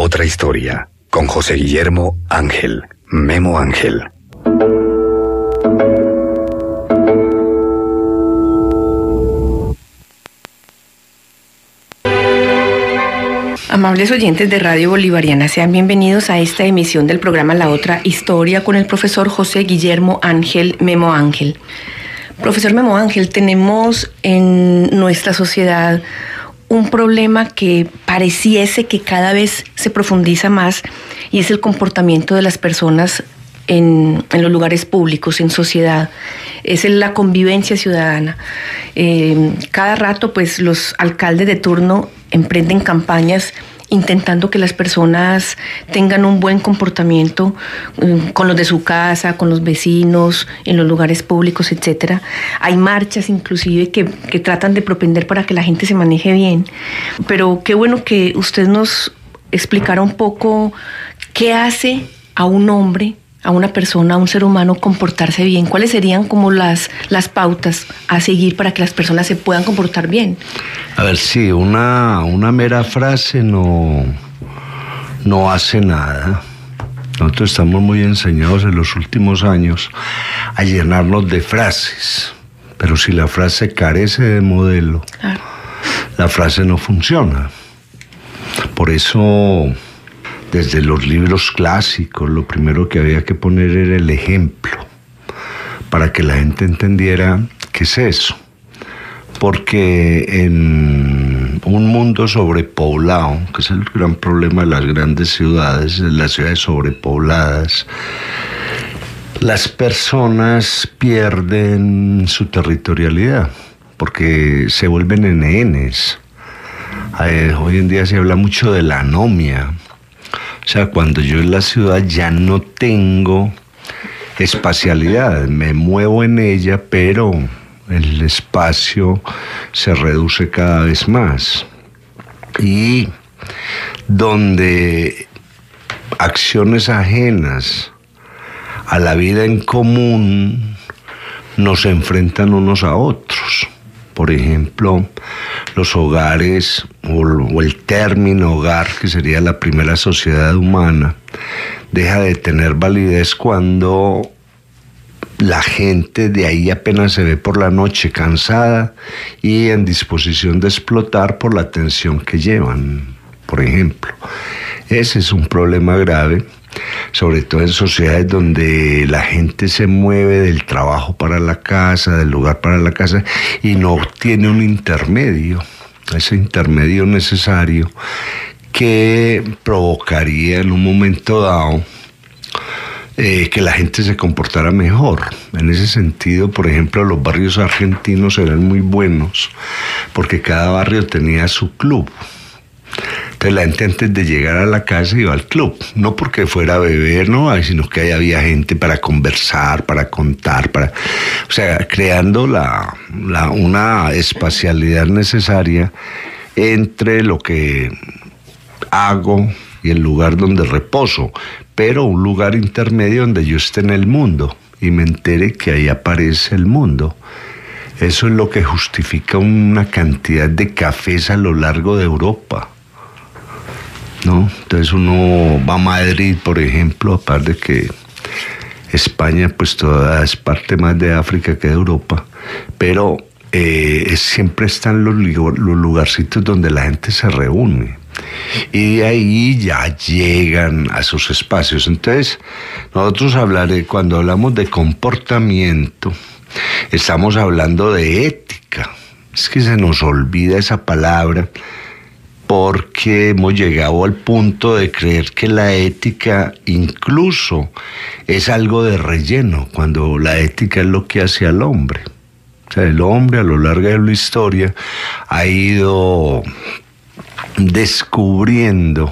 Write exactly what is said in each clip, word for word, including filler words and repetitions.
otra historia, con José Guillermo Ángel, Memo Ángel. Amables oyentes de Radio Bolivariana, sean bienvenidos a esta emisión del programa La Otra Historia con el profesor José Guillermo Ángel, Memo Ángel. Profesor Memo Ángel, tenemos en nuestra sociedad un problema que pareciese que cada vez se profundiza más, y es el comportamiento de las personas en, en los lugares públicos, en sociedad. Es la convivencia ciudadana. Eh, cada rato, pues, los alcaldes de turno emprenden campañas intentando que las personas tengan un buen comportamiento um, con los de su casa, con los vecinos, en los lugares públicos, etcétera. Hay marchas inclusive que, que tratan de propender para que la gente se maneje bien. Pero qué bueno que usted nos explicara un poco qué hace a un hombre, a una persona, a un ser humano comportarse bien. ¿Cuáles serían como las, las pautas a seguir para que las personas se puedan comportar bien? A ver, sí, una, una mera frase no, no hace nada. Nosotros estamos muy enseñados en los últimos años a llenarnos de frases, pero si la frase carece de modelo, claro, la frase no funciona. Por eso, desde los libros clásicos, lo primero que había que poner era el ejemplo, para que la gente entendiera qué es eso. Porque en un mundo sobrepoblado, que es el gran problema de las grandes ciudades, de las ciudades sobrepobladas, las personas pierden su territorialidad, porque se vuelven enenes. Eh, hoy en día se habla mucho de la anomia. O sea, cuando yo en la ciudad ya no tengo espacialidad, me muevo en ella, pero el espacio se reduce cada vez más. Y donde acciones ajenas a la vida en común nos enfrentan unos a otros. Por ejemplo, los hogares, o el término hogar, que sería la primera sociedad humana, deja de tener validez cuando la gente de ahí apenas se ve por la noche cansada y en disposición de explotar por la tensión que llevan, por ejemplo. Ese es un problema grave, sobre todo en sociedades donde la gente se mueve del trabajo para la casa, del lugar para la casa, y no tiene un intermedio, ese intermedio necesario que provocaría en un momento dado eh, que la gente se comportara mejor. En ese sentido, por ejemplo, los barrios argentinos eran muy buenos porque cada barrio tenía su club. Entonces la gente antes de llegar a la casa iba al club, no porque fuera a beber, no, sino que ahí había gente para conversar, para contar, para, o sea, creando la, la, una espacialidad necesaria entre lo que hago y el lugar donde reposo, pero un lugar intermedio donde yo esté en el mundo y me entere que ahí aparece el mundo. Eso es lo que justifica una cantidad de cafés a lo largo de Europa, ¿no? Entonces uno va a Madrid, por ejemplo, aparte de que España pues toda es parte más de África que de Europa, pero eh, siempre están los, los lugarcitos donde la gente se reúne y de ahí ya llegan a sus espacios. Entonces nosotros hablaré, cuando hablamos de comportamiento, estamos hablando de ética. Es que se nos olvida esa palabra, porque hemos llegado al punto de creer que la ética incluso es algo de relleno, cuando la ética es lo que hace al hombre. O sea, el hombre a lo largo de la historia ha ido descubriendo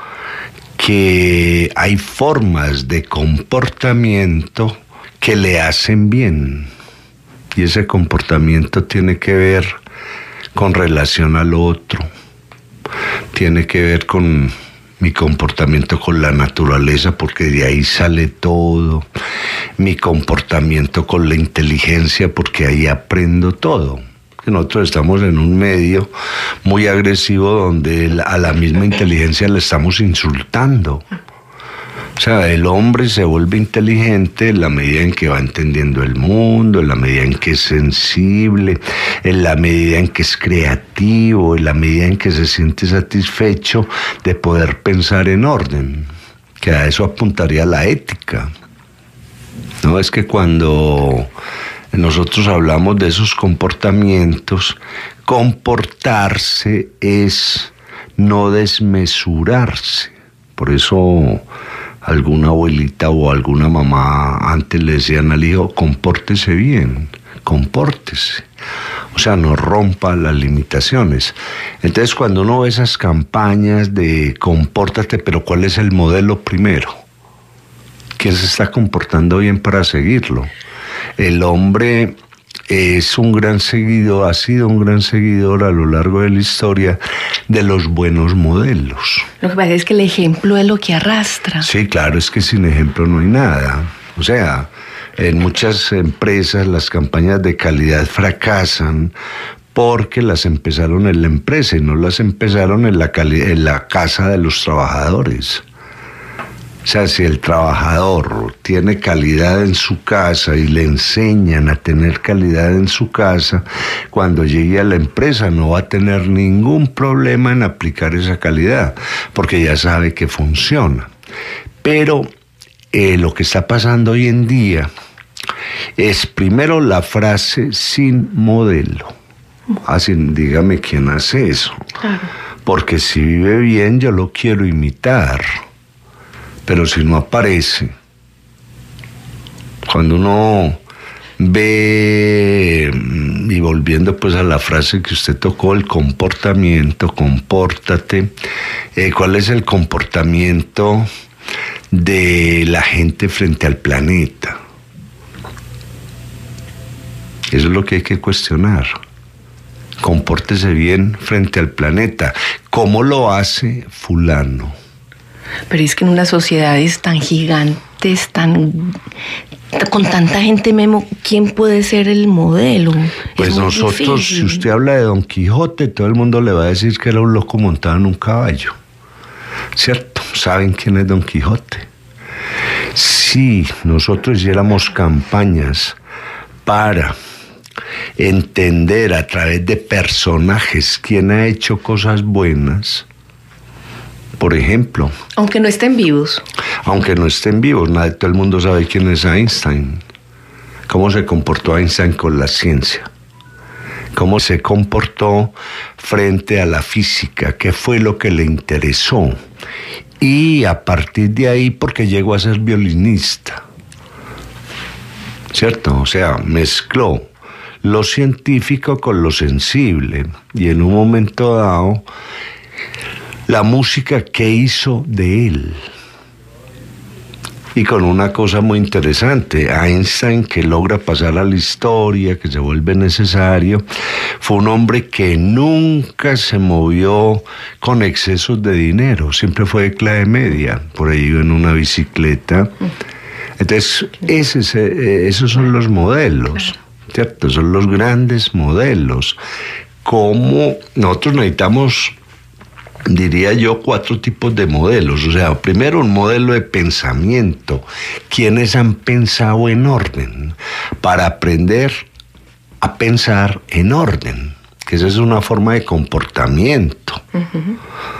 que hay formas de comportamiento que le hacen bien, y ese comportamiento tiene que ver con relación al otro, tiene que ver con mi comportamiento con la naturaleza, porque de ahí sale todo, mi comportamiento con la inteligencia, porque ahí aprendo todo. Nosotros estamos en un medio muy agresivo donde a la misma inteligencia le estamos insultando. O sea, el hombre se vuelve inteligente en la medida en que va entendiendo el mundo, en la medida en que es sensible, en la medida en que es creativo, en la medida en que se siente satisfecho de poder pensar en orden, que a eso apuntaría la ética. No, es que cuando nosotros hablamos de esos comportamientos, comportarse es no desmesurarse. Por eso alguna abuelita o alguna mamá antes le decían al hijo, compórtese bien, compórtese. O sea, no rompa las limitaciones. Entonces, cuando uno ve esas campañas de compórtate, pero ¿cuál es el modelo primero? ¿Quién se está comportando bien para seguirlo? El hombre es un gran seguidor, ha sido un gran seguidor a lo largo de la historia de los buenos modelos. Lo que pasa es que el ejemplo es lo que arrastra. Sí, claro, es que sin ejemplo no hay nada. O sea, en muchas empresas las campañas de calidad fracasan porque las empezaron en la empresa y no las empezaron en la, cali- en la casa de los trabajadores. O sea, si el trabajador tiene calidad en su casa y le enseñan a tener calidad en su casa, cuando llegue a la empresa no va a tener ningún problema en aplicar esa calidad, porque ya sabe que funciona. Pero eh, lo que está pasando hoy en día es primero la frase sin modelo. Así, dígame quién hace eso. Claro. Porque si vive bien, yo lo quiero imitar. Pero si no aparece, cuando uno ve, y volviendo pues a la frase que usted tocó, el comportamiento, compórtate, eh, ¿cuál es el comportamiento de la gente frente al planeta? Eso es lo que hay que cuestionar. Compórtese bien frente al planeta. ¿Cómo lo hace fulano? Pero es que en unas sociedades tan gigantes, tan con tanta gente, Memo, ¿quién puede ser el modelo? Pues nosotros, difícil. Si usted habla de Don Quijote, todo el mundo le va a decir que era un loco montado en un caballo. ¿Cierto? ¿Saben quién es Don Quijote? Si nosotros hiciéramos campañas para entender a través de personajes quién ha hecho cosas buenas, por ejemplo. Aunque no estén vivos. Aunque no estén vivos, nadie, todo el mundo sabe quién es Einstein. ¿Cómo se comportó Einstein con la ciencia? ¿Cómo se comportó frente a la física? ¿Qué fue lo que le interesó? Y a partir de ahí, porque llegó a ser violinista. ¿Cierto? O sea, mezcló lo científico con lo sensible. Y en un momento dado, la música que hizo de él. Y con una cosa muy interesante, Einstein, que logra pasar a la historia, que se vuelve necesario, fue un hombre que nunca se movió con excesos de dinero, siempre fue de clase media, por ahí iba en una bicicleta. Entonces, ese, esos son los modelos, ¿cierto? Son los grandes modelos. Como nosotros necesitamos, diría yo, cuatro tipos de modelos. O sea, primero un modelo de pensamiento. ¿Quiénes han pensado en orden? Para aprender a pensar en orden, que esa es una forma de comportamiento. Uh-huh.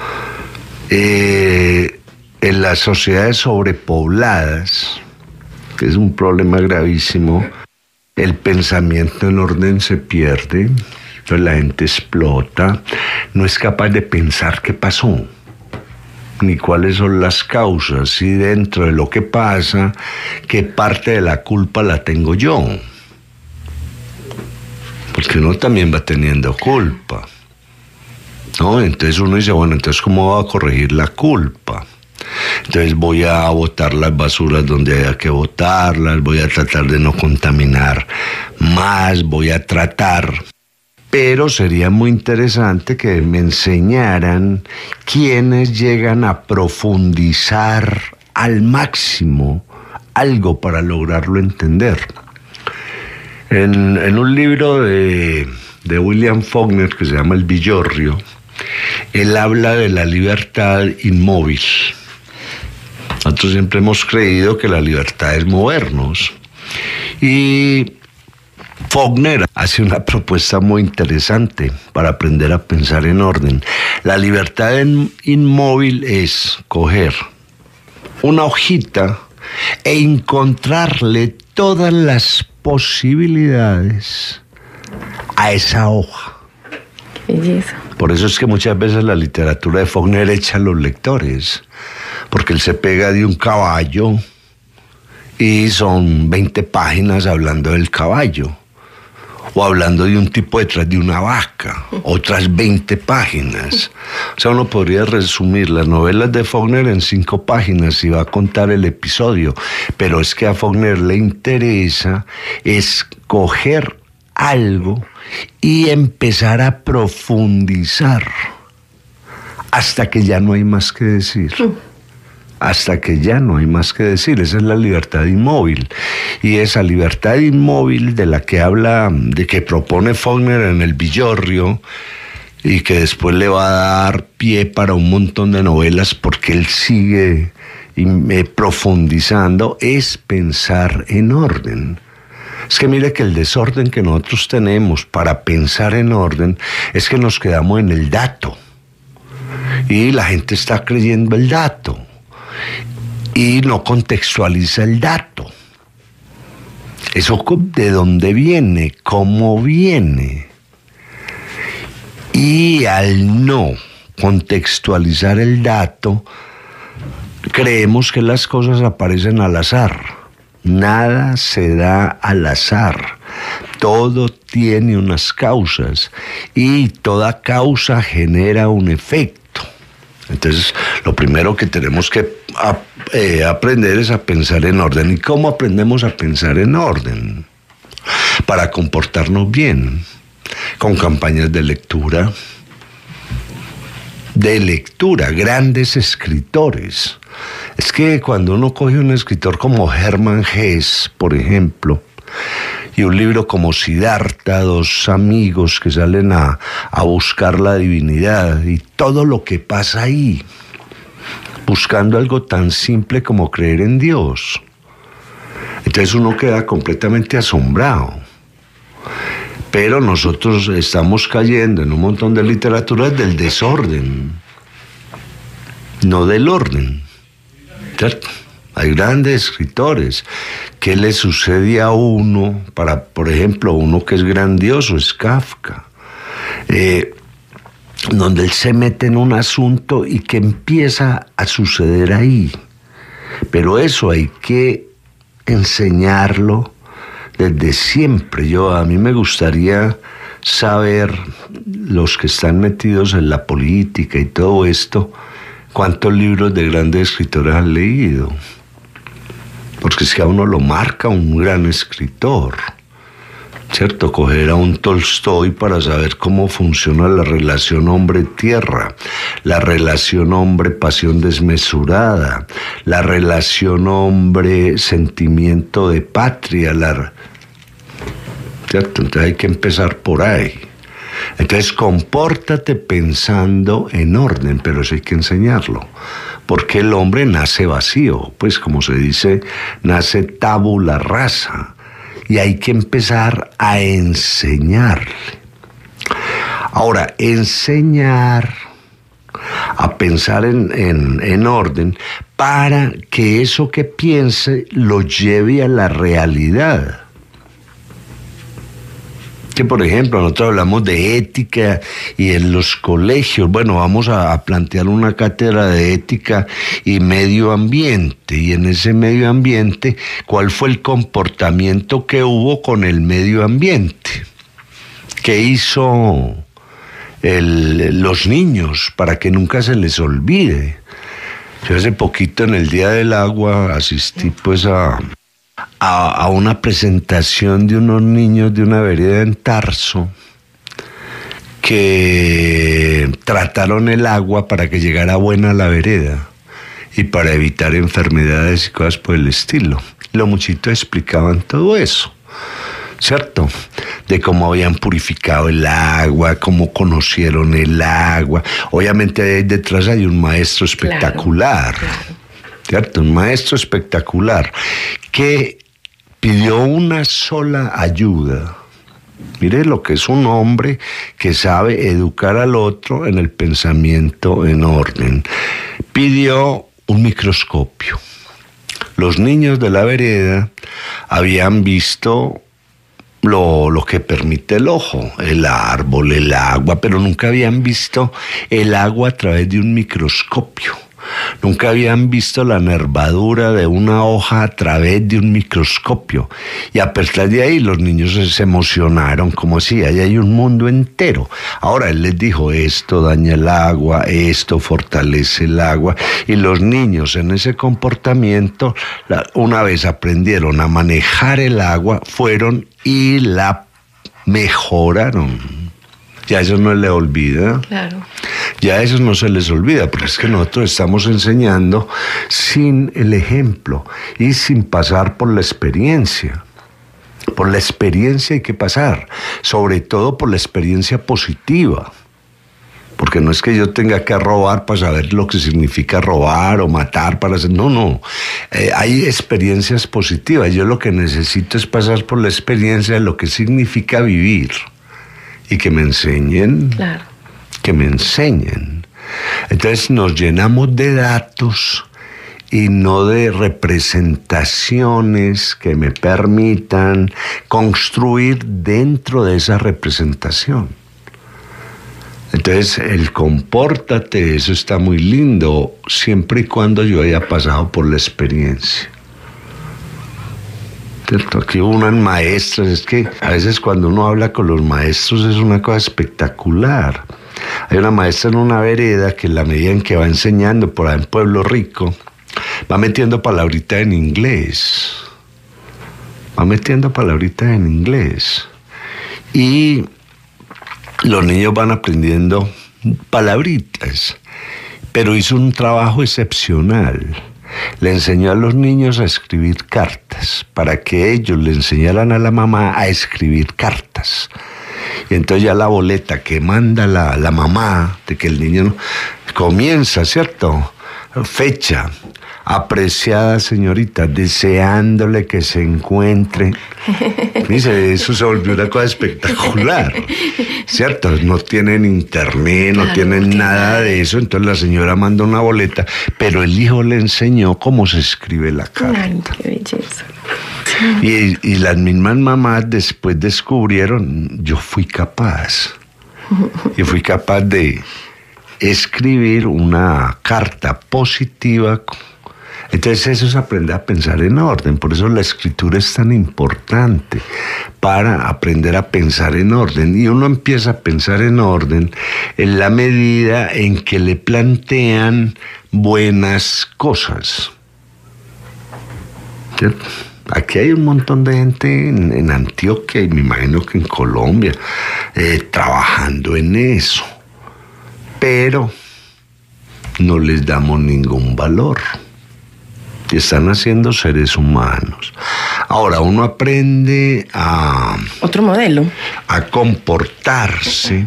Eh, en las sociedades sobrepobladas, que es un problema gravísimo, el pensamiento en orden se pierde. Entonces la gente explota, no es capaz de pensar qué pasó, ni cuáles son las causas, y dentro de lo que pasa, qué parte de la culpa la tengo yo. Porque uno también va teniendo culpa, ¿no? Entonces uno dice, bueno, entonces ¿cómo va a corregir la culpa? Entonces voy a botar las basuras donde haya que botarlas, voy a tratar de no contaminar más, voy a tratar... Pero sería muy interesante que me enseñaran quiénes llegan a profundizar al máximo algo para lograrlo entender. En, en un libro de de William Faulkner que se llama El Villorrio, él habla de la libertad inmóvil. Nosotros siempre hemos creído que la libertad es movernos. Y Faulkner hace una propuesta muy interesante para aprender a pensar en orden. La libertad inmóvil es coger una hojita e encontrarle todas las posibilidades a esa hoja. Qué belleza. Por eso es que muchas veces la literatura de Faulkner echa a los lectores, porque él se pega de un caballo y son veinte páginas hablando del caballo, o hablando de un tipo detrás de una vaca, otras veinte páginas. O sea, uno podría resumir las novelas de Faulkner en cinco páginas y va a contar el episodio, pero es que a Faulkner le interesa escoger algo y empezar a profundizar hasta que ya no hay más que decir. Hasta que ya no hay más que decir. Esa es la libertad inmóvil. Y esa libertad inmóvil de la que habla, de que propone Faulkner en El Villorrio, y que después le va a dar pie para un montón de novelas porque él sigue profundizando, es pensar en orden. Es que mire que el desorden que nosotros tenemos para pensar en orden es que nos quedamos en el dato. Y la gente está creyendo el dato. Y no contextualiza el dato. Eso de dónde viene, cómo viene. Y al no contextualizar el dato, creemos que las cosas aparecen al azar. Nada se da al azar. Todo tiene unas causas y toda causa genera un efecto. Entonces, lo primero que tenemos que eh, aprender es a pensar en orden. ¿Y cómo aprendemos a pensar en orden? Para comportarnos bien, con campañas de lectura, de lectura, grandes escritores. Es que cuando uno coge un escritor como Hermann Hesse, por ejemplo, y un libro como Siddhartha, dos amigos que salen a, a buscar la divinidad y todo lo que pasa ahí, buscando algo tan simple como creer en Dios. Entonces uno queda completamente asombrado. Pero nosotros estamos cayendo en un montón de literatura del desorden, no del orden. ¿Cierto? Hay grandes escritores. ¿Qué le sucede a uno? Para, por ejemplo, uno que es grandioso es Kafka, eh, donde él se mete en un asunto y que empieza a suceder ahí. Pero eso hay que enseñarlo desde siempre. Yo, a mí me gustaría saber, los que están metidos en la política y todo esto, cuántos libros de grandes escritores han leído. Porque es que a uno lo marca un gran escritor, ¿cierto? Coger a un Tolstoy para saber cómo funciona la relación hombre-tierra, la relación hombre-pasión desmesurada, la relación hombre-sentimiento de patria, la... ¿cierto? Entonces hay que empezar por ahí. Entonces, compórtate pensando en orden, pero eso hay que enseñarlo. Porque el hombre nace vacío, pues como se dice, nace tabula rasa. Y hay que empezar a enseñarle. Ahora, enseñar a pensar en, en, en orden para que eso que piense lo lleve a la realidad. Que, por ejemplo, nosotros hablamos de ética y en los colegios, bueno, vamos a, a plantear una cátedra de ética y medio ambiente, y en ese medio ambiente, ¿cuál fue el comportamiento que hubo con el medio ambiente? ¿Qué hizo el, los niños para que nunca se les olvide? Yo hace poquito en el Día del Agua asistí pues a... A, a una presentación de unos niños de una vereda en Tarso que trataron el agua para que llegara buena a la vereda y para evitar enfermedades y cosas por el estilo. Los muchachitos explicaban todo eso. ¿cierto? De cómo habían purificado el agua, cómo conocieron el agua. Obviamente ahí detrás hay un maestro espectacular, claro, claro. ¿Cierto? Un maestro espectacular que pidió una sola ayuda. Mire lo que es un hombre que sabe educar al otro en el pensamiento en orden. Pidió un microscopio. Los niños de la vereda habían visto lo, lo que permite el ojo, el árbol, el agua, pero nunca habían visto el agua a través de un microscopio. Nunca habían visto la nervadura de una hoja a través de un microscopio. Y a partir de ahí los niños se emocionaron, como si ahí hay un mundo entero. Ahora él les dijo, esto daña el agua, esto fortalece el agua. Y los niños en ese comportamiento, una vez aprendieron a manejar el agua, fueron y la mejoraron. Ya eso no le olvida. Claro. Ya eso no se les olvida, porque es que nosotros estamos enseñando sin el ejemplo y sin pasar por la experiencia. Por la experiencia hay que pasar, sobre todo por la experiencia positiva. Porque no es que yo tenga que robar para saber lo que significa robar o matar para hacer... No, no. Eh, hay experiencias positivas. Yo lo que necesito es pasar por la experiencia de lo que significa vivir. Y que me enseñen, claro. que me enseñen. Entonces nos llenamos de datos y no de representaciones que me permitan construir dentro de esa representación. Entonces el compórtate, eso está muy lindo, siempre y cuando yo haya pasado por la experiencia. ¿Cierto? Aquí hubo unas maestras, es que a veces cuando uno habla con los maestros es una cosa espectacular. Hay una maestra en una vereda que en la medida en que va enseñando por ahí en Pueblo Rico, va metiendo palabritas en inglés. Va metiendo palabritas en inglés. Y los niños van aprendiendo palabritas, pero hizo un trabajo excepcional. Le enseñó a los niños a escribir cartas, para que ellos le enseñaran a la mamá a escribir cartas. Y entonces ya la boleta que manda la, la mamá, de que el niño comienza, ¿cierto? Fecha, apreciada señorita, deseándole que se encuentre. Dice, eso se volvió una cosa espectacular, ¿cierto? No tienen internet, no claro, tienen nada de eso, entonces la señora manda una boleta, pero el hijo le enseñó cómo se escribe la carta. Ay, qué belleza. Y, y las mismas mamás después descubrieron, yo fui capaz, yo fui capaz de escribir una carta positiva. Entonces eso es aprender a pensar en orden, por eso la escritura es tan importante, para aprender a pensar en orden. Y uno empieza a pensar en orden en la medida en que le plantean buenas cosas. ¿Cierto? Aquí hay un montón de gente en, en Antioquia y me imagino que en Colombia eh, trabajando en eso, pero no les damos ningún valor. Y están haciendo seres humanos. Ahora uno aprende a... Otro modelo. A comportarse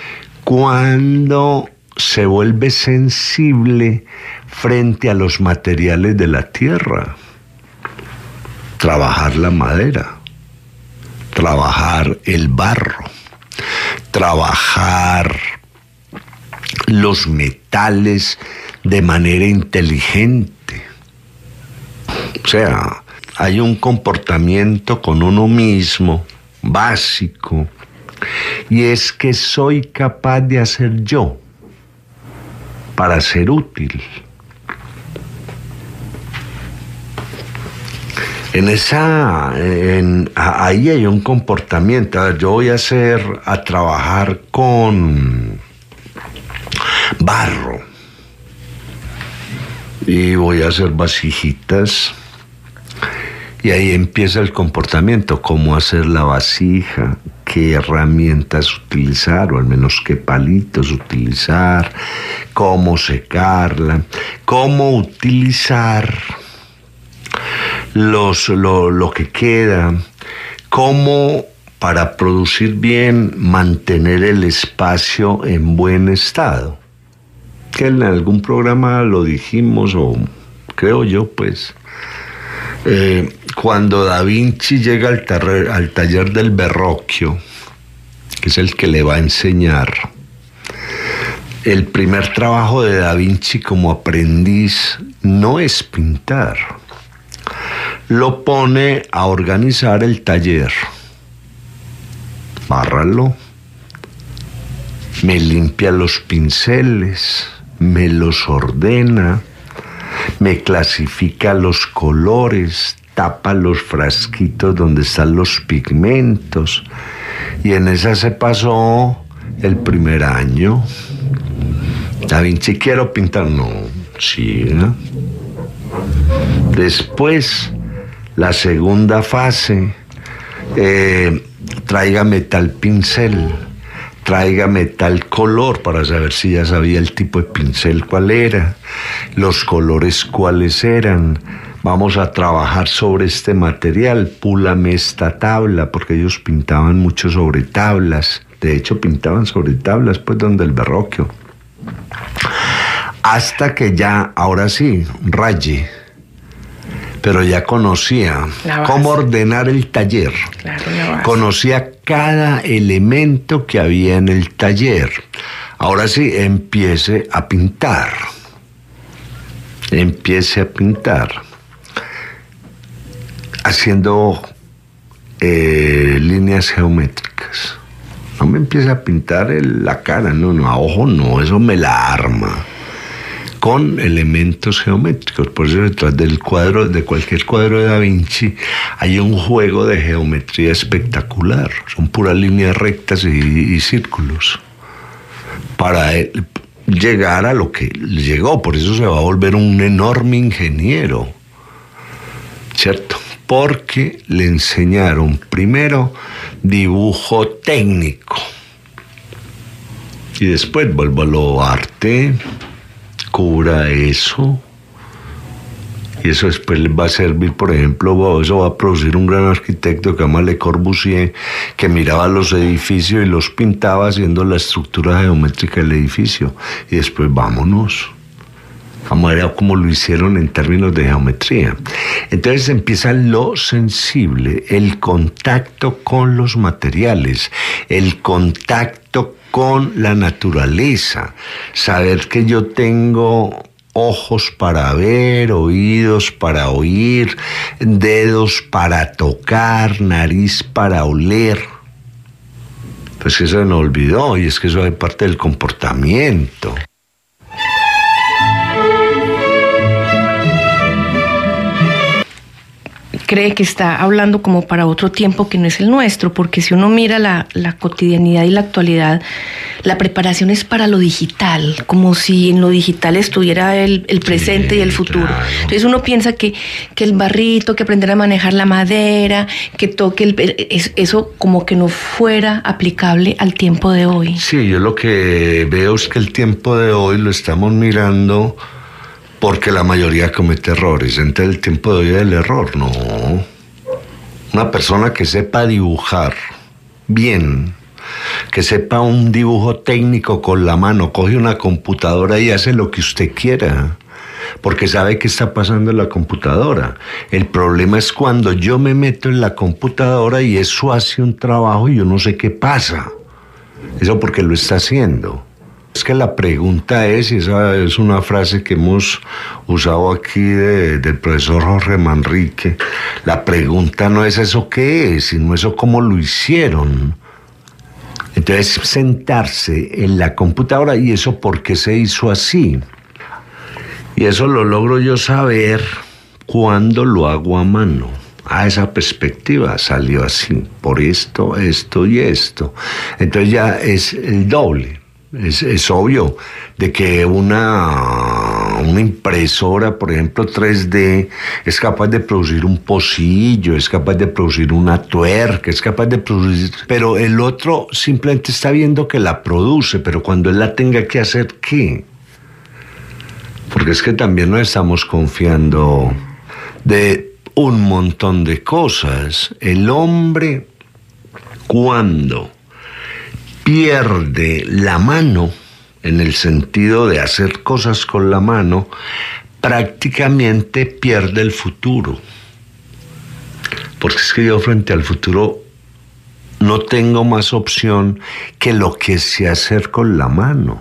cuando se vuelve sensible frente a los materiales de la tierra. Trabajar la madera, trabajar el barro, trabajar los metales de manera inteligente. O sea, hay un comportamiento con uno mismo básico, y es que soy capaz de hacer yo para ser útil. En esa, en, ahí hay un comportamiento. A ver, yo voy a hacer, a trabajar con barro y voy a hacer vasijitas, y ahí empieza el comportamiento, cómo hacer la vasija, qué herramientas utilizar, o al menos qué palitos utilizar, cómo secarla, cómo utilizar Los, lo, lo que queda, cómo para producir bien mantener el espacio en buen estado. Que en algún programa lo dijimos, o creo yo, pues, eh, cuando Da Vinci llega al, tar- al taller del Verrocchio, que es el que le va a enseñar, el primer trabajo de Da Vinci como aprendiz no es pintar. Lo pone a organizar el taller. Bárralo, me limpia los pinceles, me los ordena, me clasifica los colores, tapa los frasquitos donde están los pigmentos. Y en esa se pasó el primer año. Da Vinci, quiero pintar. No, sí, ¿no? Después, la segunda fase, eh, tráigame tal pincel, tráigame tal color, para saber si ya sabía el tipo de pincel cuál era, los colores cuáles eran. Vamos a trabajar sobre este material, púlame esta tabla, porque ellos pintaban mucho sobre tablas. De hecho, pintaban sobre tablas, pues, donde el Verrocchio. Hasta que ya, ahora sí, raye. Pero ya conocía cómo ordenar el taller. Claro, la base. Conocía cada elemento que había en el taller. Ahora sí, empiece a pintar. Empiece a pintar. Haciendo eh, líneas geométricas. No me empiece a pintar el, la cara, no, no, a ojo no, eso me la arma. Con elementos geométricos. Por eso detrás del cuadro, de cualquier cuadro de Da Vinci, hay un juego de geometría espectacular. Son puras líneas rectas y, y círculos. Para él llegar a lo que llegó. Por eso se va a volver un enorme ingeniero. ¿Cierto? Porque le enseñaron primero dibujo técnico. Y después vuelvo a lo arte. Cubra eso, y eso después les va a servir, por ejemplo, eso va a producir un gran arquitecto que se llama Le Corbusier, que miraba los edificios y los pintaba haciendo la estructura geométrica del edificio, y después vámonos, vamos a ver cómo lo hicieron en términos de geometría. Entonces empieza lo sensible, el contacto con los materiales, el contacto con la naturaleza, saber que yo tengo ojos para ver, oídos para oír, dedos para tocar, nariz para oler. Pues eso se me olvidó, y es que eso es parte del comportamiento. Cree que está hablando como para otro tiempo que no es el nuestro, porque si uno mira la, la cotidianidad y la actualidad, la preparación es para lo digital, como si en lo digital estuviera el, el presente sí, y el futuro. Claro. Entonces uno piensa que, que el barrito, que aprender a manejar la madera, que toque el, eso como que no fuera aplicable al tiempo de hoy. Sí, yo lo que veo es que el tiempo de hoy lo estamos mirando porque la mayoría comete errores. Entonces el tiempo de hoy es el error, no. Una persona que sepa dibujar bien, que sepa un dibujo técnico con la mano, coge una computadora y hace lo que usted quiera, porque sabe qué está pasando en la computadora. El problema es cuando yo me meto en la computadora y eso hace un trabajo y yo no sé qué pasa. Eso porque lo está haciendo. Es que la pregunta es, y esa es una frase que hemos usado aquí de, del profesor Jorge Manrique, la pregunta no es eso qué es, sino eso cómo lo hicieron. Entonces sentarse en la computadora y eso por qué se hizo así. Y eso lo logro yo saber cuando lo hago a mano. A esa perspectiva salió así, por esto, esto y esto. Entonces ya es el doble. Es, es obvio de que una, una impresora, por ejemplo, tres D, es capaz de producir un pocillo, es capaz de producir una tuerca, es capaz de producir... Pero el otro simplemente está viendo que la produce, pero cuando él la tenga que hacer, ¿qué? Porque es que también nos estamos confiando de un montón de cosas. El hombre, cuando pierde la mano, en el sentido de hacer cosas con la mano, prácticamente pierde el futuro. Porque es que yo frente al futuro no tengo más opción que lo que sé hacer con la mano.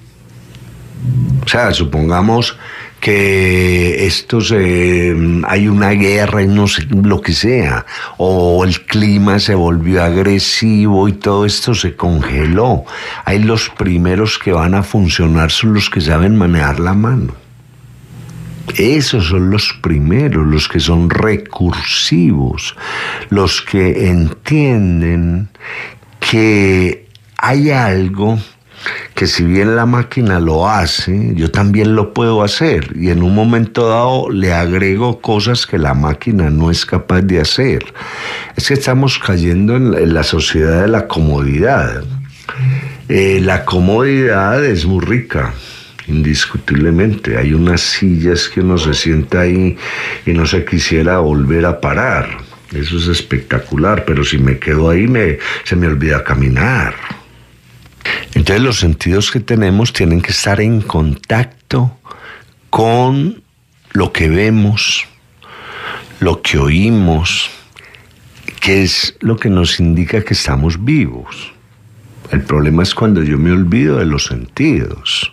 O sea, supongamos que esto se, hay una guerra y no sé, lo que sea, o el clima se volvió agresivo y todo esto se congeló. Hay los primeros que van a funcionar son los que saben manejar la mano. Esos son los primeros, los que son recursivos, los que entienden que hay algo que si bien la máquina lo hace, yo también lo puedo hacer, y en un momento dado le agrego cosas que la máquina no es capaz de hacer. Es que estamos cayendo en la, en la sociedad de la comodidad. Eh, la comodidad es muy rica, indiscutiblemente. Hay unas sillas que uno se sienta ahí y no se quisiera volver a parar. Eso es espectacular, pero si me quedo ahí me, se me olvida caminar. Entonces los sentidos que tenemos tienen que estar en contacto con lo que vemos, lo que oímos, que es lo que nos indica que estamos vivos. El problema es cuando yo me olvido de los sentidos,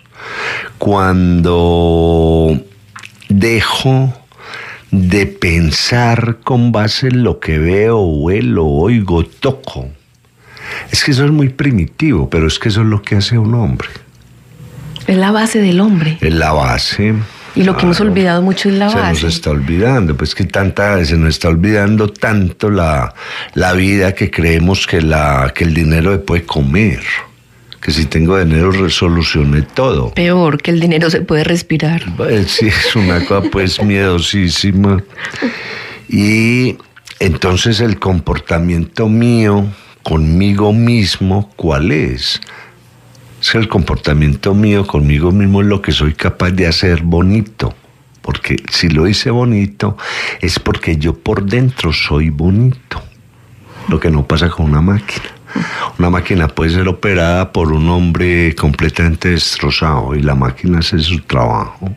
cuando dejo de pensar con base en lo que veo, huelo, oigo, toco. Es que eso es muy primitivo, pero es que eso es lo que hace un hombre. Es la base del hombre. Es la base. Y lo que hemos olvidado mucho es la se base. Se nos está olvidando, pues que tanta, se nos está olvidando tanto la, la vida que creemos que, la, que el dinero se puede comer. Que si tengo dinero resolucioné todo. Peor, que el dinero se puede respirar. Sí, es una cosa pues miedosísima. Y entonces el comportamiento mío conmigo mismo, ¿cuál es? Es que el comportamiento mío conmigo mismo es lo que soy capaz de hacer bonito. Porque si lo hice bonito, es porque yo por dentro soy bonito. Lo que no pasa con una máquina. Una máquina puede ser operada por un hombre completamente destrozado y la máquina hace su trabajo.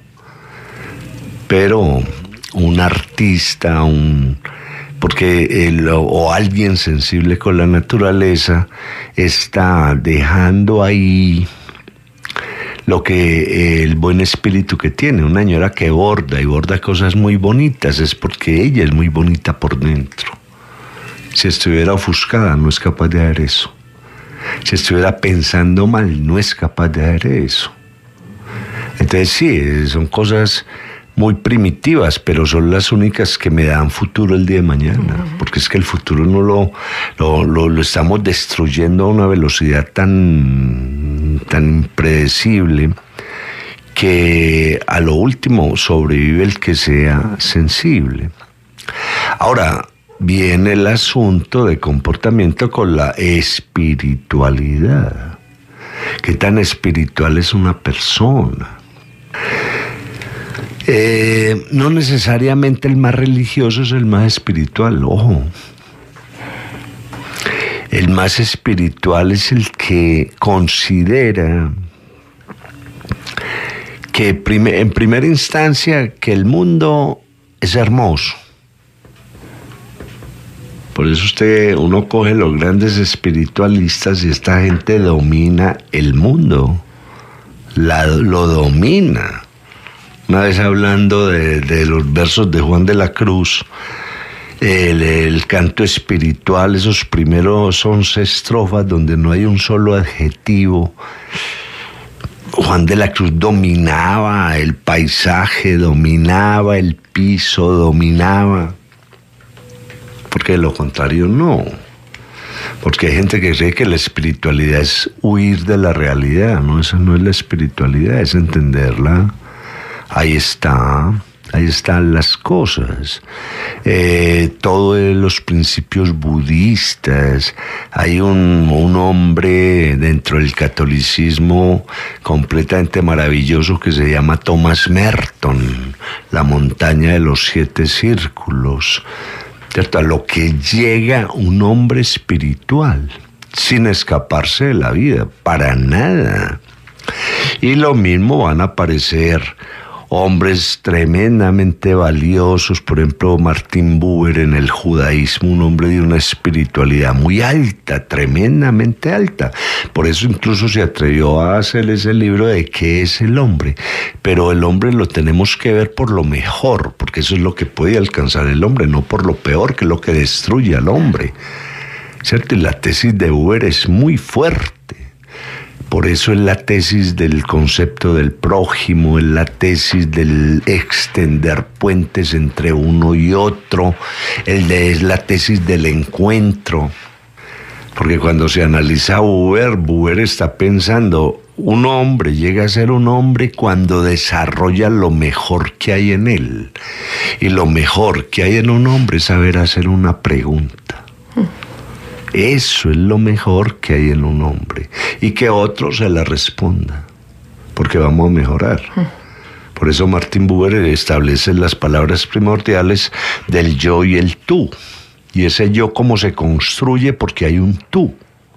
Pero un artista, un... porque el, o alguien sensible con la naturaleza está dejando ahí lo que el buen espíritu que tiene. Una señora que borda y borda cosas muy bonitas es porque ella es muy bonita por dentro. Si estuviera ofuscada no es capaz de hacer eso. Si estuviera pensando mal no es capaz de hacer eso. Entonces sí, son cosas muy primitivas, pero son las únicas que me dan futuro el día de mañana, porque es que el futuro no lo, lo, lo, lo estamos destruyendo a una velocidad tan, tan impredecible que a lo último sobrevive el que sea sensible. Ahora viene el asunto de comportamiento con la espiritualidad. ¿Qué tan espiritual es una persona? Eh, no necesariamente el más religioso es el más espiritual, ojo. El más espiritual es el que considera que prime, en primera instancia que el mundo es hermoso. Por eso usted, uno coge los grandes espiritualistas y esta gente domina el mundo, la, lo domina. Una vez hablando de, de los versos de Juan de la Cruz, el, el canto espiritual, esos primeros once estrofas donde no hay un solo adjetivo, Juan de la Cruz dominaba el paisaje, dominaba el piso, dominaba. Porque de lo contrario no. Porque hay gente que cree que la espiritualidad es huir de la realidad. No, esa no es la espiritualidad, es entenderla. Ahí está, ahí están las cosas. Eh, todos los principios budistas. Hay un, un hombre dentro del catolicismo completamente maravilloso que se llama Thomas Merton. la montaña de los siete círculos, ¿cierto? A lo que llega un hombre espiritual, sin escaparse de la vida, para nada. Y lo mismo van a aparecer hombres tremendamente valiosos, por ejemplo, Martin Buber en el judaísmo, un hombre de una espiritualidad muy alta, tremendamente alta. Por eso incluso se atrevió a hacer ese libro de ¿qué es el hombre? Pero el hombre lo tenemos que ver por lo mejor, porque eso es lo que puede alcanzar el hombre, no por lo peor, que es lo que destruye al hombre, ¿cierto? Y la tesis de Buber es muy fuerte. Por eso es la tesis del concepto del prójimo, es la tesis del extender puentes entre uno y otro, el de, es la tesis del encuentro. Porque cuando se analiza a Buber, Buber está pensando, un hombre llega a ser un hombre cuando desarrolla lo mejor que hay en él. Y lo mejor que hay en un hombre es saber hacer una pregunta. Eso es lo mejor que hay en un hombre. Y que otro se la responda, porque vamos a mejorar. Por eso Martin Buber establece las palabras primordiales del yo y el tú. Y ese yo cómo se construye, porque hay un tú.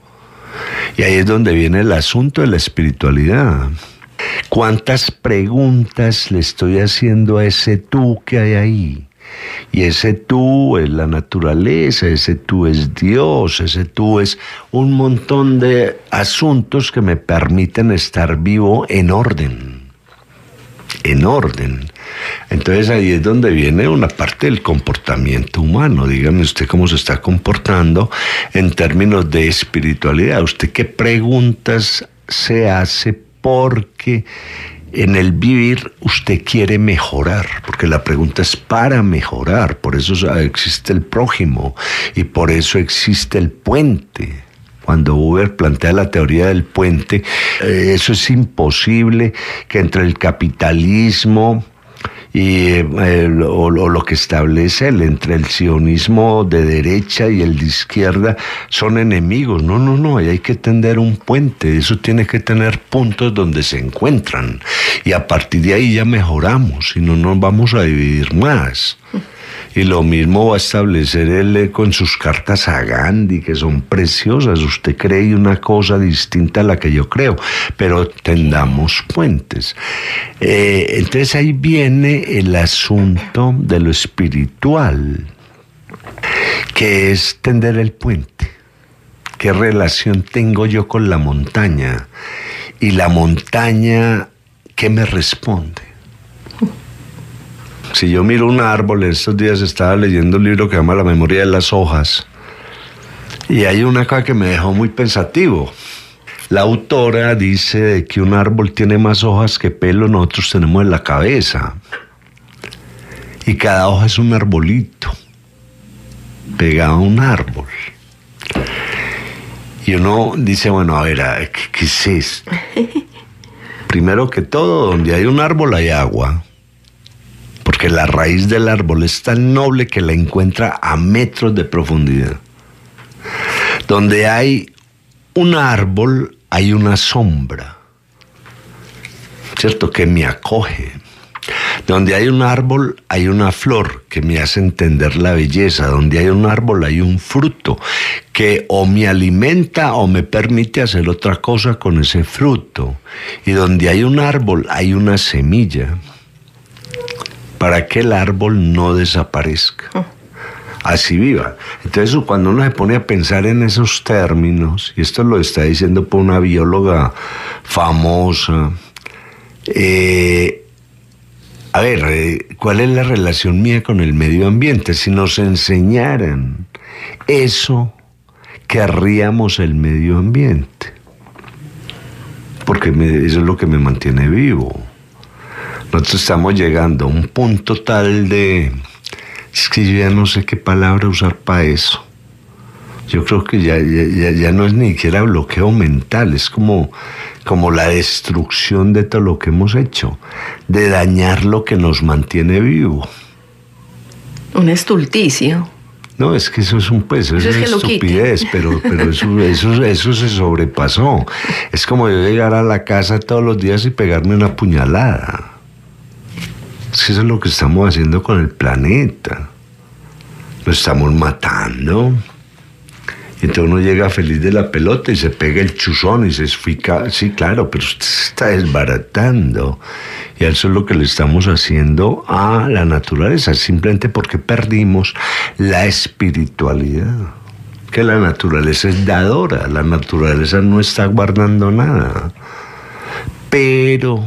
Y ahí es donde viene el asunto de la espiritualidad. ¿Cuántas preguntas le estoy haciendo a ese tú que hay ahí? Y ese tú es la naturaleza, ese tú es Dios, ese tú es un montón de asuntos que me permiten estar vivo en orden, en orden. Entonces ahí es donde viene una parte del comportamiento humano. Dígame usted cómo se está comportando en términos de espiritualidad. ¿Usted qué preguntas se hace porque en el vivir usted quiere mejorar? Porque la pregunta es para mejorar. Por eso existe el prójimo y por eso existe el puente. Cuando Buber plantea la teoría del puente, eh, eso es imposible que entre el capitalismo y eh, o, o lo que establece él, entre el sionismo de derecha y el de izquierda, son enemigos. No, no, no, ahí hay que tender un puente. Eso tiene que tener puntos donde se encuentran. Y a partir de ahí ya mejoramos y no nos vamos a dividir más. Y lo mismo va a establecer él con sus cartas a Gandhi, que son preciosas. Usted cree una cosa distinta a la que yo creo, pero tendamos puentes. Eh, entonces ahí viene el asunto de lo espiritual, que es tender el puente. ¿Qué relación tengo yo con la montaña? Y la montaña, ¿qué me responde? Si yo miro un árbol, estos días estaba leyendo un libro que se llama La memoria de las hojas, y hay una cosa que me dejó muy pensativo. La autora dice que un árbol tiene más hojas que pelo nosotros tenemos en la cabeza, y cada hoja es un arbolito pegado a un árbol. Y uno dice, bueno, a ver, ¿qué, qué es esto? Primero que todo, donde hay un árbol hay agua, porque la raíz del árbol es tan noble que la encuentra a metros de profundidad. Donde hay un árbol, hay una sombra, ¿cierto?, que me acoge. Donde hay un árbol, hay una flor que me hace entender la belleza. Donde hay un árbol, hay un fruto que o me alimenta o me permite hacer otra cosa con ese fruto. Y donde hay un árbol, hay una semilla para que el árbol no desaparezca, así viva. Entonces, cuando uno se pone a pensar en esos términos, y esto lo está diciendo por una bióloga famosa, eh, a ver, eh, ¿cuál es la relación mía con el medio ambiente? Si nos enseñaran eso, querríamos el medio ambiente, porque me, eso es lo que me mantiene vivo. Nosotros estamos llegando a un punto tal de... Es que yo ya no sé qué palabra usar para eso. Yo creo que ya, ya, ya no es ni siquiera bloqueo mental, es como, como la destrucción de todo lo que hemos hecho, de dañar lo que nos mantiene vivo. Un estulticio. No, es que eso es un pues, eso, eso es, es estupidez, pero, pero eso, eso, eso se sobrepasó. Es como yo llegar a la casa todos los días y pegarme una puñalada. Es Es que eso es lo que estamos haciendo con el planeta. Lo estamos matando. Y entonces uno llega feliz de la pelota y se pega el chuzón y se esfica. Sí, claro, pero usted se está desbaratando. Y eso es lo que le estamos haciendo a la naturaleza, simplemente porque perdimos la espiritualidad. Que la naturaleza es dadora, la naturaleza no está guardando nada. Pero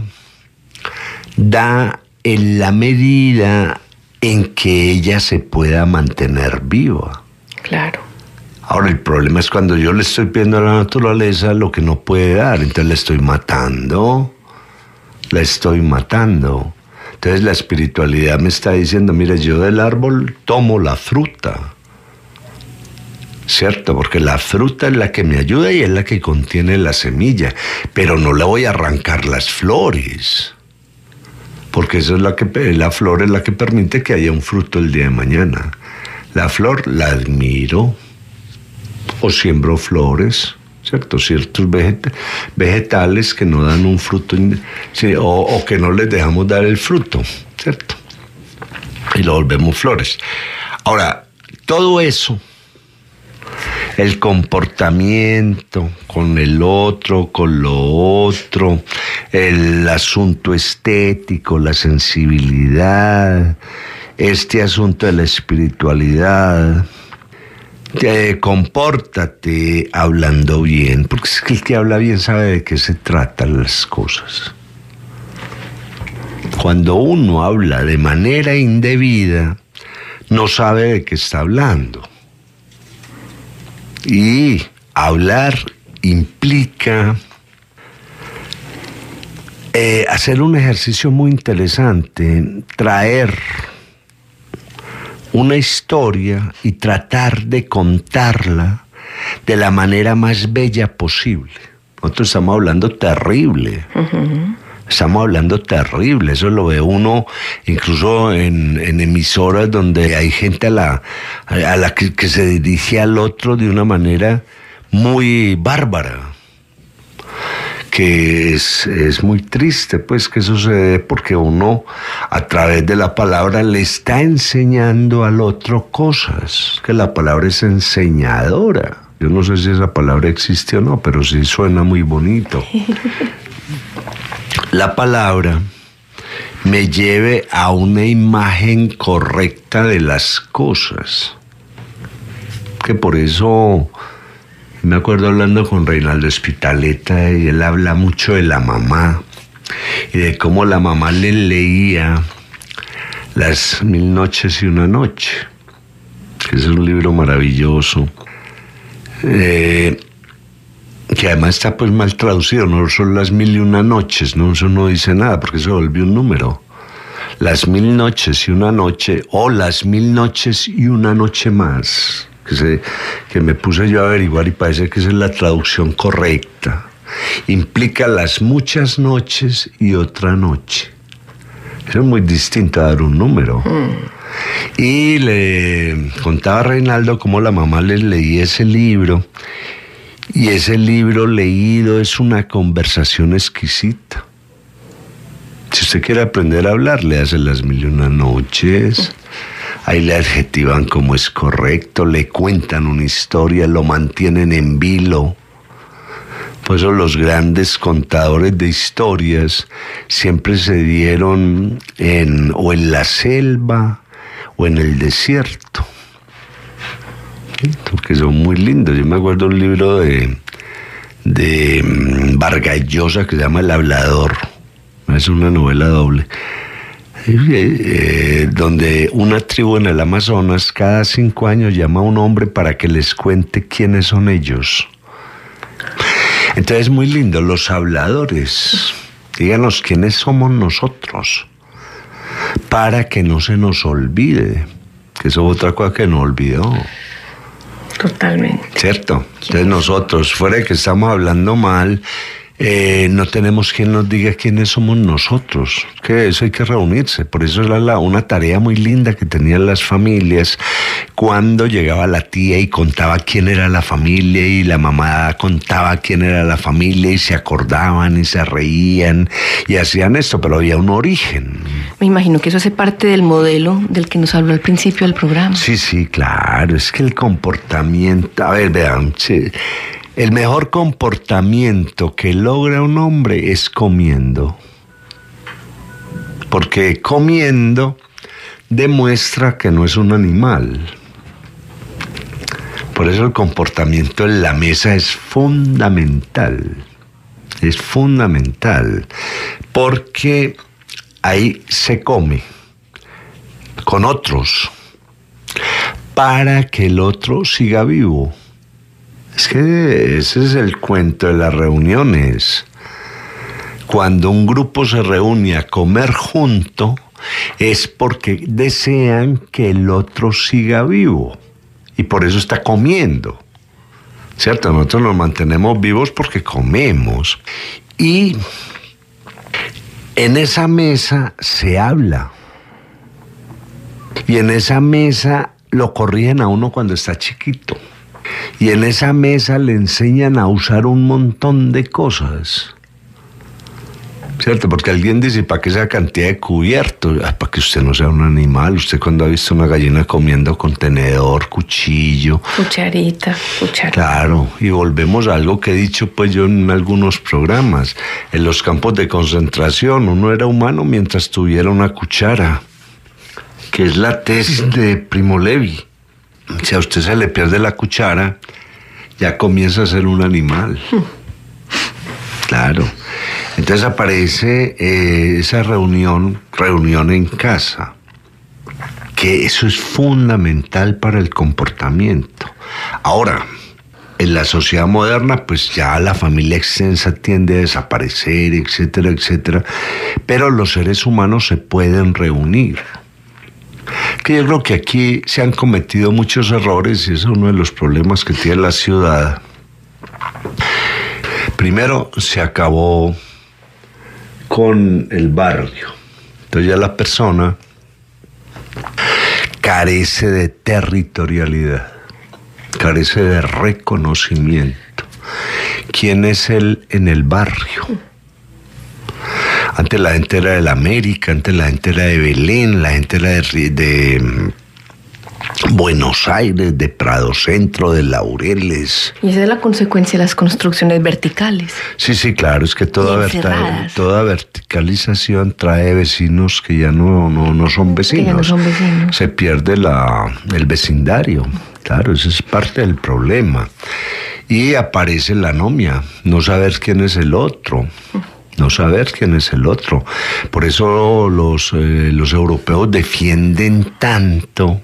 da en la medida en que ella se pueda mantener viva. Claro. Ahora, el problema es cuando yo le estoy pidiendo a la naturaleza lo que no puede dar, entonces la estoy matando, la estoy matando. Entonces la espiritualidad me está diciendo, mira, yo del árbol tomo la fruta, ¿cierto? Porque la fruta es la que me ayuda y es la que contiene la semilla, pero no le voy a arrancar las flores, porque eso es la que, la flor es la que permite que haya un fruto el día de mañana. La flor la admiro, o siembro flores, ¿cierto? Ciertos veget- vegetales que no dan un fruto, sí, o, o que no les dejamos dar el fruto, ¿cierto? Y lo volvemos flores. Ahora, todo eso, el comportamiento con el otro, con lo otro, el asunto estético, la sensibilidad, este asunto de la espiritualidad. Eh, compórtate hablando bien, porque es que el que habla bien sabe de qué se tratan las cosas. Cuando uno habla de manera indebida, no sabe de qué está hablando. Y hablar implica eh, hacer un ejercicio muy interesante, traer una historia y tratar de contarla de la manera más bella posible. Nosotros estamos hablando terrible. Uh-huh. Estamos hablando terrible. Eso lo ve uno incluso en, en emisoras donde hay gente a la, a la que, que se dirige al otro de una manera muy bárbara. Que es, es muy triste, pues, que eso se dé porque uno, a través de la palabra, le está enseñando al otro cosas, que la palabra es enseñadora. Yo no sé si esa palabra existe o no, pero sí suena muy bonito. La palabra me lleve a una imagen correcta de las cosas, que por eso... Me acuerdo hablando con Reinaldo Espitaleta y él habla mucho de la mamá y de cómo la mamá le leía Las Mil Noches y Una Noche, que es un libro maravilloso, eh, que además está pues mal traducido, no son las mil y una noches, no, eso no dice nada porque se volvió un número. Las mil noches y una noche o las mil noches y una noche más. Que, se, que me puse yo a averiguar y parece que esa es la traducción correcta. Implica las muchas noches y otra noche. Eso es muy distinto a dar un número. Mm. Y le contaba a Reinaldo cómo la mamá les leía ese libro. Y ese libro leído es una conversación exquisita. Si usted quiere aprender a hablar, le hace las mil y una noches. Mm. Ahí le adjetivan como es correcto, le cuentan una historia, lo mantienen en vilo. Por eso los grandes contadores de historias siempre se dieron en, o en la selva o en el desierto. ¿Sí? Porque son muy lindos. Yo me acuerdo un libro de, de Vargas Llosa que se llama El Hablador. Es una novela doble. Eh, donde una tribu en el Amazonas cada cinco años llama a un hombre para que les cuente quiénes son ellos. Entonces es muy lindo, los habladores, díganos quiénes somos nosotros, para que no se nos olvide, que eso es otra cosa que no olvidó. Totalmente. ¿Cierto? Entonces nosotros, fuera de que estamos hablando mal, eh, no tenemos quien nos diga quiénes somos nosotros, que eso hay que reunirse. Por eso era la, una tarea muy linda que tenían las familias cuando llegaba la tía y contaba quién era la familia, y la mamá contaba quién era la familia, y se acordaban y se reían y hacían esto, pero había un origen. Me imagino que eso hace parte del modelo del que nos habló al principio del programa. Sí, sí, claro, es que el comportamiento, a ver, vean, sí, el mejor comportamiento que logra un hombre es comiendo. Porque comiendo demuestra que no es un animal. Por eso el comportamiento en la mesa es fundamental. Es fundamental. Porque ahí se come con otros para que el otro siga vivo. Es que ese es el cuento de las reuniones. Cuando un grupo se reúne a comer junto, es porque desean que el otro siga vivo. Y por eso está comiendo. ¿Cierto? Nosotros nos mantenemos vivos porque comemos. Y en esa mesa se habla. Y en esa mesa lo corrigen a uno cuando está chiquito. Y en esa mesa le enseñan a usar un montón de cosas. ¿Cierto? Porque alguien dice, ¿para qué esa cantidad de cubiertos? Ay, para que usted no sea un animal. Usted cuando ha visto una gallina comiendo con tenedor, cuchillo. Cucharita, cucharita. Claro, y volvemos a algo que he dicho pues yo en algunos programas. En los campos de concentración uno era humano mientras tuviera una cuchara, que es la tesis de Primo Levi. Si a usted se le pierde la cuchara, ya comienza a ser un animal. Claro. Entonces aparece eh, esa reunión, reunión en casa, que eso es fundamental para el comportamiento. Ahora, en la sociedad moderna, pues ya la familia extensa tiende a desaparecer, etcétera, etcétera, pero los seres humanos se pueden reunir. Que yo creo que aquí se han cometido muchos errores y ese es uno de los problemas que tiene la ciudad. Primero, se acabó con el barrio. Entonces ya la persona carece de territorialidad, carece de reconocimiento. ¿Quién es él en el barrio? Antes la gente era de la América, antes la gente era de Belén, la gente era de, de Buenos Aires, de Prado Centro, de Laureles. Y esa es la consecuencia de las construcciones verticales. Sí, sí, claro, es que toda, verta, toda verticalización trae vecinos que ya no, no, no son vecinos. Que ya no son vecinos. Se pierde la, el vecindario. Claro, ese es parte del problema. Y aparece la anomia, no saber quién es el otro. No saber quién es el otro. Por eso los, eh, los europeos defienden tanto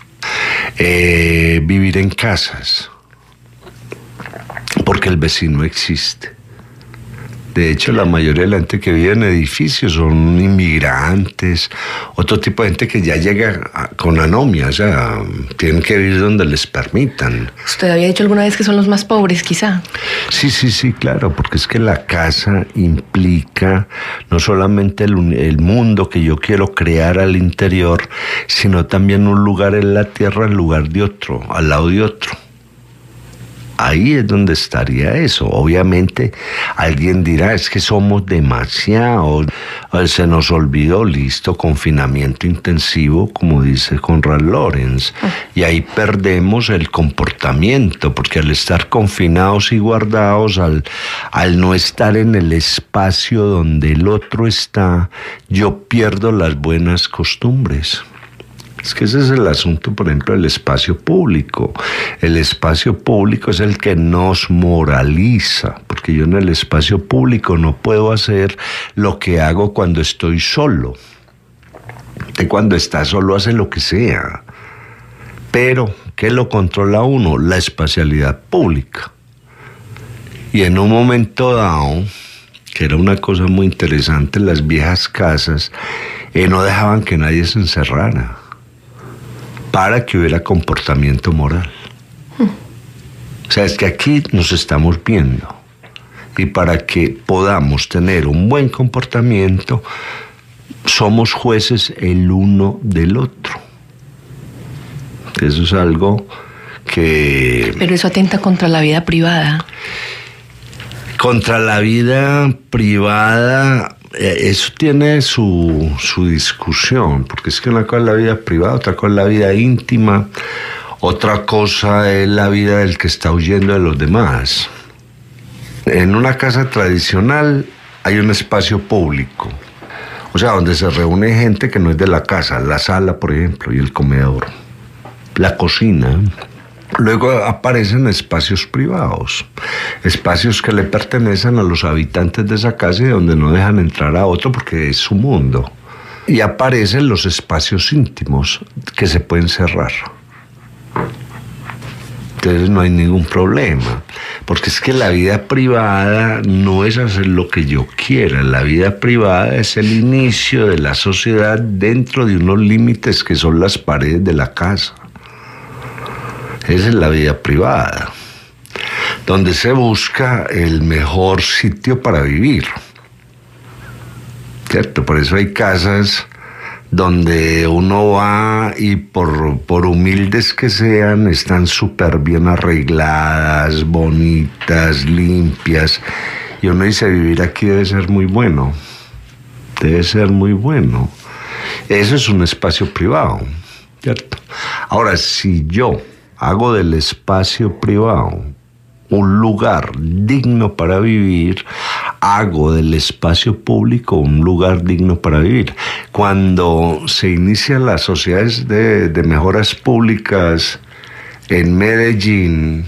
eh, vivir en casas, porque el vecino existe. De hecho, la mayoría de la gente que vive en edificios son inmigrantes, otro tipo de gente que ya llega a, con anomia, o sea, tienen que vivir donde les permitan. ¿Usted había dicho alguna vez que son los más pobres, quizá? Sí, sí, sí, claro, porque es que la casa implica no solamente el, el mundo que yo quiero crear al interior, sino también un lugar en la tierra en lugar de otro, al lado de otro. Ahí es donde estaría eso. Obviamente alguien dirá, es que somos demasiados, se nos olvidó, listo, confinamiento intensivo, como dice Conrad Lorenz, y ahí perdemos el comportamiento, porque al estar confinados y guardados, al, al no estar en el espacio donde el otro está, yo pierdo las buenas costumbres. Es que ese es el asunto, por ejemplo, del espacio público. El espacio público es el que nos moraliza, porque yo en el espacio público no puedo hacer lo que hago cuando estoy solo. De cuando está solo hace lo que sea. Pero, ¿qué lo controla uno? La espacialidad pública. Y en un momento dado, que era una cosa muy interesante, las viejas casas eh, no dejaban que nadie se encerrara, para que hubiera comportamiento moral. O sea, es que aquí nos estamos viendo. Y para que podamos tener un buen comportamiento, somos jueces el uno del otro. Eso es algo que... Pero eso atenta contra la vida privada. Contra la vida privada, eso tiene su, su discusión, porque es que una cosa es la vida privada, otra cosa es la vida íntima, otra cosa es la vida del que está huyendo de los demás. En una casa tradicional hay un espacio público, o sea, donde se reúne gente que no es de la casa, la sala, por ejemplo, y el comedor, la cocina. Luego aparecen espacios privados, espacios que le pertenecen a los habitantes de esa casa y donde no dejan entrar a otro porque es su mundo. Y aparecen los espacios íntimos que se pueden cerrar. Entonces no hay ningún problema, porque es que la vida privada no es hacer lo que yo quiera, la vida privada es el inicio de la sociedad dentro de unos límites que son las paredes de la casa. Esa es la vida privada, donde se busca el mejor sitio para vivir, ¿cierto? Por eso hay casas donde uno va y por, por humildes que sean, están súper bien arregladas, bonitas, limpias, y uno dice, vivir aquí debe ser muy bueno, debe ser muy bueno. Eso es un espacio privado, ¿cierto? Ahora, si yo hago del espacio privado un lugar digno para vivir, hago del espacio público un lugar digno para vivir. Cuando se inician las sociedades de, de mejoras públicas en Medellín,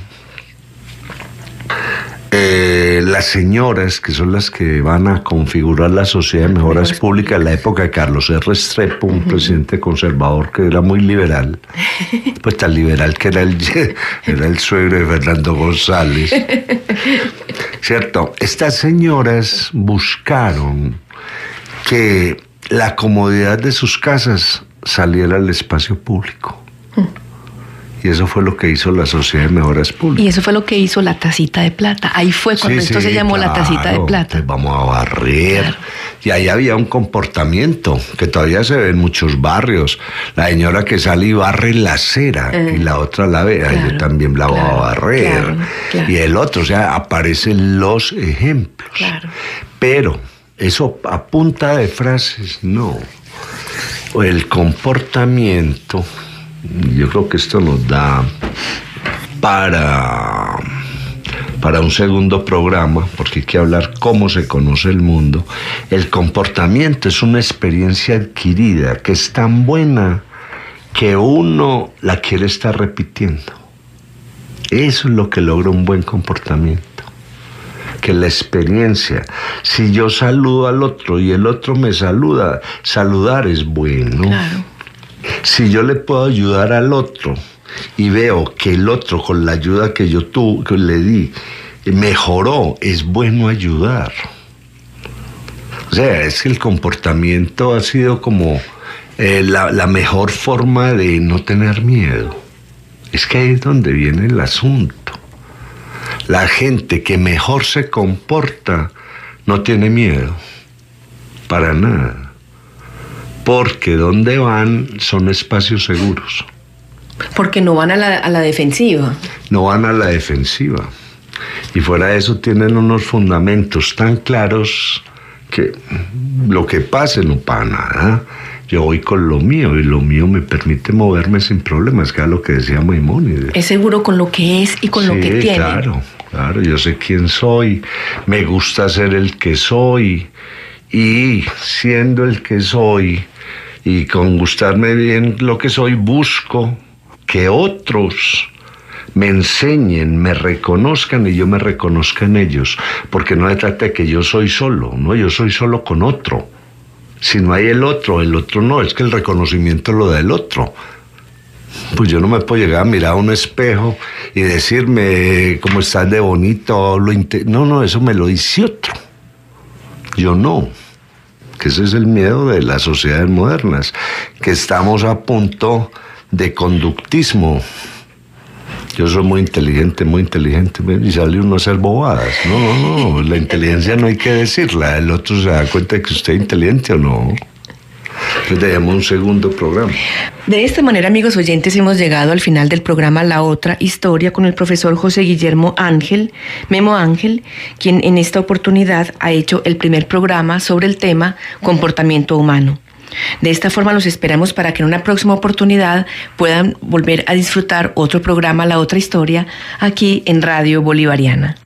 eh, las señoras, que son las que van a configurar la sociedad de mejoras públicas en la época de Carlos R. Restrepo, un uh-huh. presidente conservador que era muy liberal, pues tan liberal que era el, era el suegro de Fernando González, ¿cierto? Estas señoras buscaron que la comodidad de sus casas saliera al espacio público. Uh-huh. Y eso fue lo que hizo la Sociedad de Mejoras Públicas. Y eso fue lo que hizo la tacita de plata. Ahí fue cuando sí, esto sí, se llamó claro, la tacita de plata. Pues vamos a barrer. Claro. Y ahí había un comportamiento que todavía se ve en muchos barrios. La señora que sale y barre la acera uh-huh. y la otra la ve. Claro, yo también la claro, voy a barrer. Claro, claro. Y el otro, o sea, aparecen los ejemplos. Claro. Pero eso a punta de frases, no. El comportamiento... Yo creo que esto nos da para, para un segundo programa, porque hay que hablar cómo se conoce el mundo. El comportamiento es una experiencia adquirida que es tan buena que uno la quiere estar repitiendo. Eso es lo que logra un buen comportamiento. Que la experiencia, si yo saludo al otro y el otro me saluda, saludar es bueno. Claro. Si yo le puedo ayudar al otro y veo que el otro con la ayuda que yo tuve, que le di, mejoró, es bueno ayudar. O sea, es que el comportamiento ha sido como eh, la, la mejor forma de no tener miedo. Es que ahí es donde viene el asunto. La gente que mejor se comporta no tiene miedo, para nada. Porque donde van son espacios seguros. Porque no van a la, a la defensiva. No van a la defensiva. Y fuera de eso tienen unos fundamentos tan claros que lo que pase no pasa nada. Yo voy con lo mío y lo mío me permite moverme sin problemas, que es lo que decía Maimónides. Es seguro con lo que es y con sí, lo que tiene. Claro, claro, yo sé quién soy, me gusta ser el que soy y siendo el que soy... Y con gustarme bien lo que soy, busco que otros me enseñen, me reconozcan y yo me reconozca en ellos. Porque no se trata de que yo soy solo, no, yo soy solo con otro. Si no hay el otro, el otro no, es que el reconocimiento lo da el otro. Pues yo no me puedo llegar a mirar a un espejo y decirme cómo estás de bonito. Lo inte- no, no, eso me lo dice otro. Yo no. Que ese es el miedo de las sociedades modernas, que estamos a punto de conductismo, yo soy muy inteligente, muy inteligente, y sale uno a hacer bobadas. No, no, no, la inteligencia no hay que decirla, el otro se da cuenta de que usted es inteligente o no. Entonces tenemos un segundo programa. De esta manera, amigos oyentes, hemos llegado al final del programa La Otra Historia con el profesor José Guillermo Ángel, Memo Ángel, quien en esta oportunidad ha hecho el primer programa sobre el tema comportamiento humano. De esta forma los esperamos para que en una próxima oportunidad puedan volver a disfrutar otro programa La Otra Historia aquí en Radio Bolivariana.